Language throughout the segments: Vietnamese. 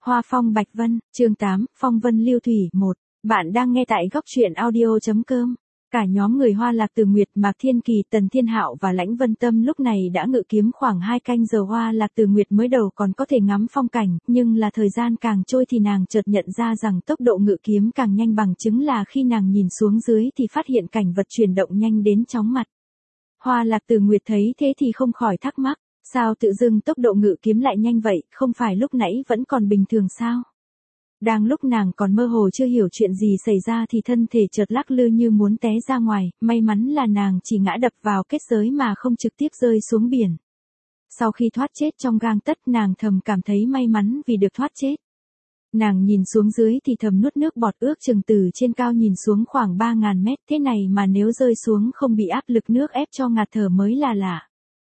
Hoa phong bạch vân, chương 8, phong vân lưu thủy 1. Bạn đang nghe tại góc truyện audio.com. Cả nhóm người Hoa Lạc Từ Nguyệt, Mạc Thiên Kỳ, Tần Thiên Hạo và Lãnh Vân Tâm lúc này đã ngự kiếm khoảng 2 canh giờ. Hoa Lạc Từ Nguyệt mới đầu còn có thể ngắm phong cảnh, nhưng là thời gian càng trôi thì nàng chợt nhận ra rằng tốc độ ngự kiếm càng nhanh, bằng chứng là khi nàng nhìn xuống dưới thì phát hiện cảnh vật chuyển động nhanh đến chóng mặt. Hoa Lạc Từ Nguyệt thấy thế thì không khỏi thắc mắc, sao tự dưng tốc độ ngự kiếm lại nhanh vậy, không phải lúc nãy vẫn còn bình thường sao? Đang lúc nàng còn mơ hồ chưa hiểu chuyện gì xảy ra thì thân thể chợt lắc lư như muốn té ra ngoài, may mắn là nàng chỉ ngã đập vào kết giới mà không trực tiếp rơi xuống biển. Sau khi thoát chết trong gang tấc, nàng thầm cảm thấy may mắn vì được thoát chết. Nàng nhìn xuống dưới thì thầm nuốt nước bọt, ước chừng từ trên cao nhìn xuống khoảng 3.000 mét, thế này mà nếu rơi xuống không bị áp lực nước ép cho ngạt thở mới là lạ.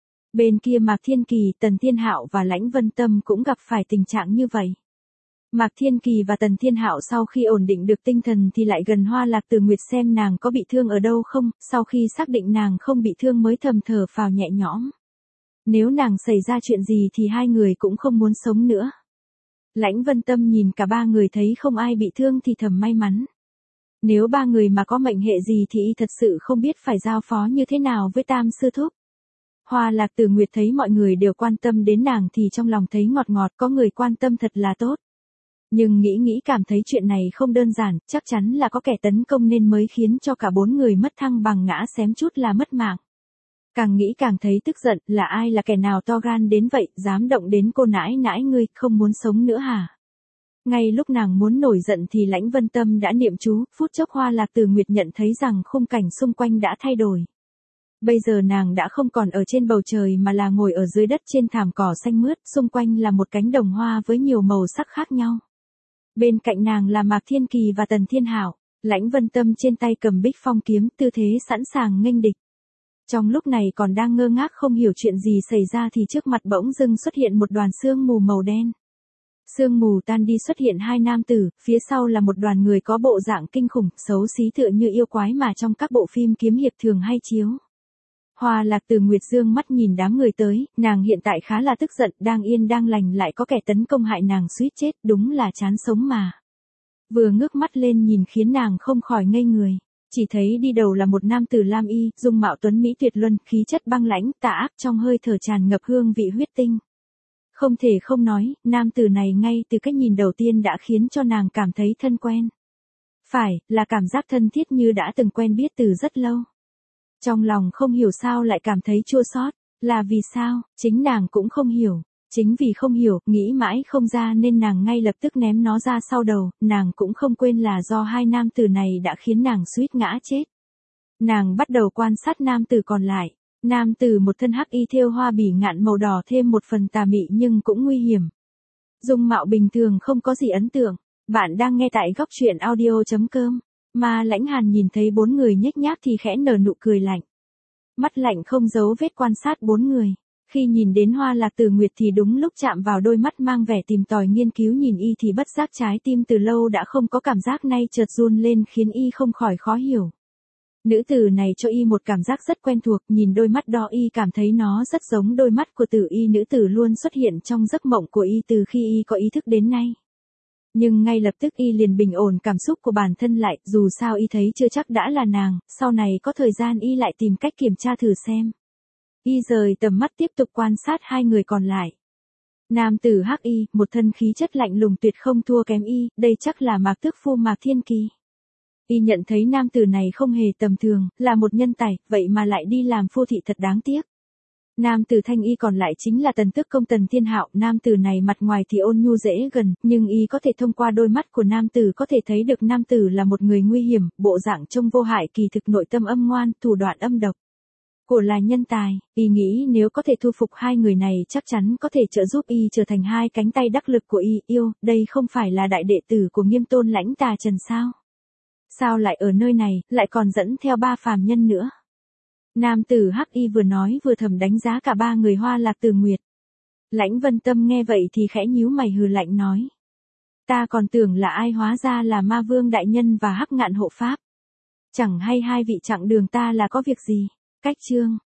Bên kia Mạc Thiên Kỳ, Tần Thiên Hạo và Lãnh Vân Tâm cũng gặp phải tình trạng như vậy. Mạc Thiên Kỳ và Tần Thiên Hạo sau khi ổn định được tinh thần thì lại gần Hoa Lạc Từ Nguyệt xem nàng có bị thương ở đâu không, sau khi xác định nàng không bị thương mới thầm thở phào nhẹ nhõm. Nếu nàng xảy ra chuyện gì thì hai người cũng không muốn sống nữa. Lãnh Vân Tâm nhìn cả ba người thấy không ai bị thương thì thầm may mắn. Nếu ba người mà có mệnh hệ gì thì y thật sự không biết phải giao phó như thế nào với Tam sư thúc. Hoa Lạc Từ Nguyệt thấy mọi người đều quan tâm đến nàng thì trong lòng thấy ngọt ngọt, có người quan tâm thật là tốt. Nhưng nghĩ cảm thấy chuyện này không đơn giản, chắc chắn là có kẻ tấn công nên mới khiến cho cả bốn người mất thăng bằng, ngã xém chút là mất mạng. Càng nghĩ càng thấy tức giận, là ai, là kẻ nào to gan đến vậy, dám động đến cô nãi nãi ngươi, không muốn sống nữa hả? Ngay lúc nàng muốn nổi giận thì Lãnh Vân Tâm đã niệm chú, phút chốc Hoa Lạc Từ Nguyệt nhận thấy rằng khung cảnh xung quanh đã thay đổi. Bây giờ nàng đã không còn ở trên bầu trời mà là ngồi ở dưới đất trên thảm cỏ xanh mướt, xung quanh là một cánh đồng hoa với nhiều màu sắc khác nhau. Bên cạnh nàng là Mạc Thiên Kỳ và Tần Thiên Hạo, Lãnh Vân Tâm trên tay cầm Bích Phong kiếm, tư thế sẵn sàng nghênh địch. Trong lúc này còn đang ngơ ngác không hiểu chuyện gì xảy ra thì trước mặt bỗng dưng xuất hiện một đoàn sương mù màu đen. Sương mù tan đi, xuất hiện hai nam tử, phía sau là một đoàn người có bộ dạng kinh khủng, xấu xí tựa như yêu quái mà trong các bộ phim kiếm hiệp thường hay chiếu. Hoa Lạc Từ Nguyệt dương mắt nhìn đám người tới, nàng hiện tại khá là tức giận, đang yên đang lành lại có kẻ tấn công hại nàng suýt chết, đúng là chán sống mà. Vừa ngước mắt lên nhìn khiến nàng không khỏi ngây người, chỉ thấy đi đầu là một nam tử lam y, dung mạo tuấn mỹ tuyệt luân, khí chất băng lãnh, tà ác, trong hơi thở tràn ngập hương vị huyết tinh. Không thể không nói, nam tử này ngay từ cách nhìn đầu tiên đã khiến cho nàng cảm thấy thân quen. Phải, là cảm giác thân thiết như đã từng quen biết từ rất lâu. Trong lòng không hiểu sao lại cảm thấy chua xót, là vì sao, chính nàng cũng không hiểu. Chính vì không hiểu, nghĩ mãi không ra nên nàng ngay lập tức ném nó ra sau đầu, nàng cũng không quên là do hai nam tử này đã khiến nàng suýt ngã chết. Nàng bắt đầu quan sát nam tử còn lại. Nam tử một thân hắc y thêu hoa bỉ ngạn màu đỏ, thêm một phần tà mị nhưng cũng nguy hiểm. Dung mạo bình thường, không có gì ấn tượng. Bạn đang nghe tại góc truyện audio.com. Mà Lãnh Hàn nhìn thấy bốn người nhếch nhác thì khẽ nở nụ cười lạnh. Mắt lạnh không giấu vết quan sát bốn người. Khi nhìn đến Hoa Lạc Từ Nguyệt thì đúng lúc chạm vào đôi mắt mang vẻ tìm tòi nghiên cứu nhìn y thì bất giác trái tim từ lâu đã không có cảm giác nay chợt run lên khiến y không khỏi khó hiểu. Nữ tử này cho y một cảm giác rất quen thuộc, nhìn đôi mắt đó y cảm thấy nó rất giống đôi mắt của Tử Y, nữ tử luôn xuất hiện trong giấc mộng của y từ khi y có ý thức đến nay. Nhưng ngay lập tức y liền bình ổn cảm xúc của bản thân lại, dù sao y thấy chưa chắc đã là nàng, sau này có thời gian y lại tìm cách kiểm tra thử xem. Y rời tầm mắt tiếp tục quan sát hai người còn lại. Nam tử hắc y, một thân khí chất lạnh lùng tuyệt không thua kém y, đây chắc là Mạc Tước Phu Mạc Thiên Kỳ. Y nhận thấy nam tử này không hề tầm thường, là một nhân tài, vậy mà lại đi làm phu thị thật đáng tiếc. Nam tử thanh y còn lại chính là Tần Tước Công Tần Thiên Hạo, nam tử này mặt ngoài thì ôn nhu dễ gần, nhưng y có thể thông qua đôi mắt của nam tử có thể thấy được nam tử là một người nguy hiểm, bộ dạng trông vô hại kỳ thực nội tâm âm ngoan, thủ đoạn âm độc. Của là nhân tài, y nghĩ nếu có thể thu phục hai người này chắc chắn có thể trợ giúp y trở thành hai cánh tay đắc lực của y. Yêu, đây không phải là đại đệ tử của Nghiêm Tôn Lãnh Tà Trần sao? Sao lại ở nơi này, lại còn dẫn theo ba phàm nhân nữa? Nam tử hắc y vừa nói vừa thầm đánh giá cả ba người Hoa Lạc Từ Nguyệt. Lãnh Vân Tâm nghe vậy thì khẽ nhíu mày hừ lạnh nói. Ta còn tưởng là ai, hóa ra là Ma Vương đại nhân và Hắc Ngạn hộ pháp. Chẳng hay hai vị chặng đường ta là có việc gì? Cách chương.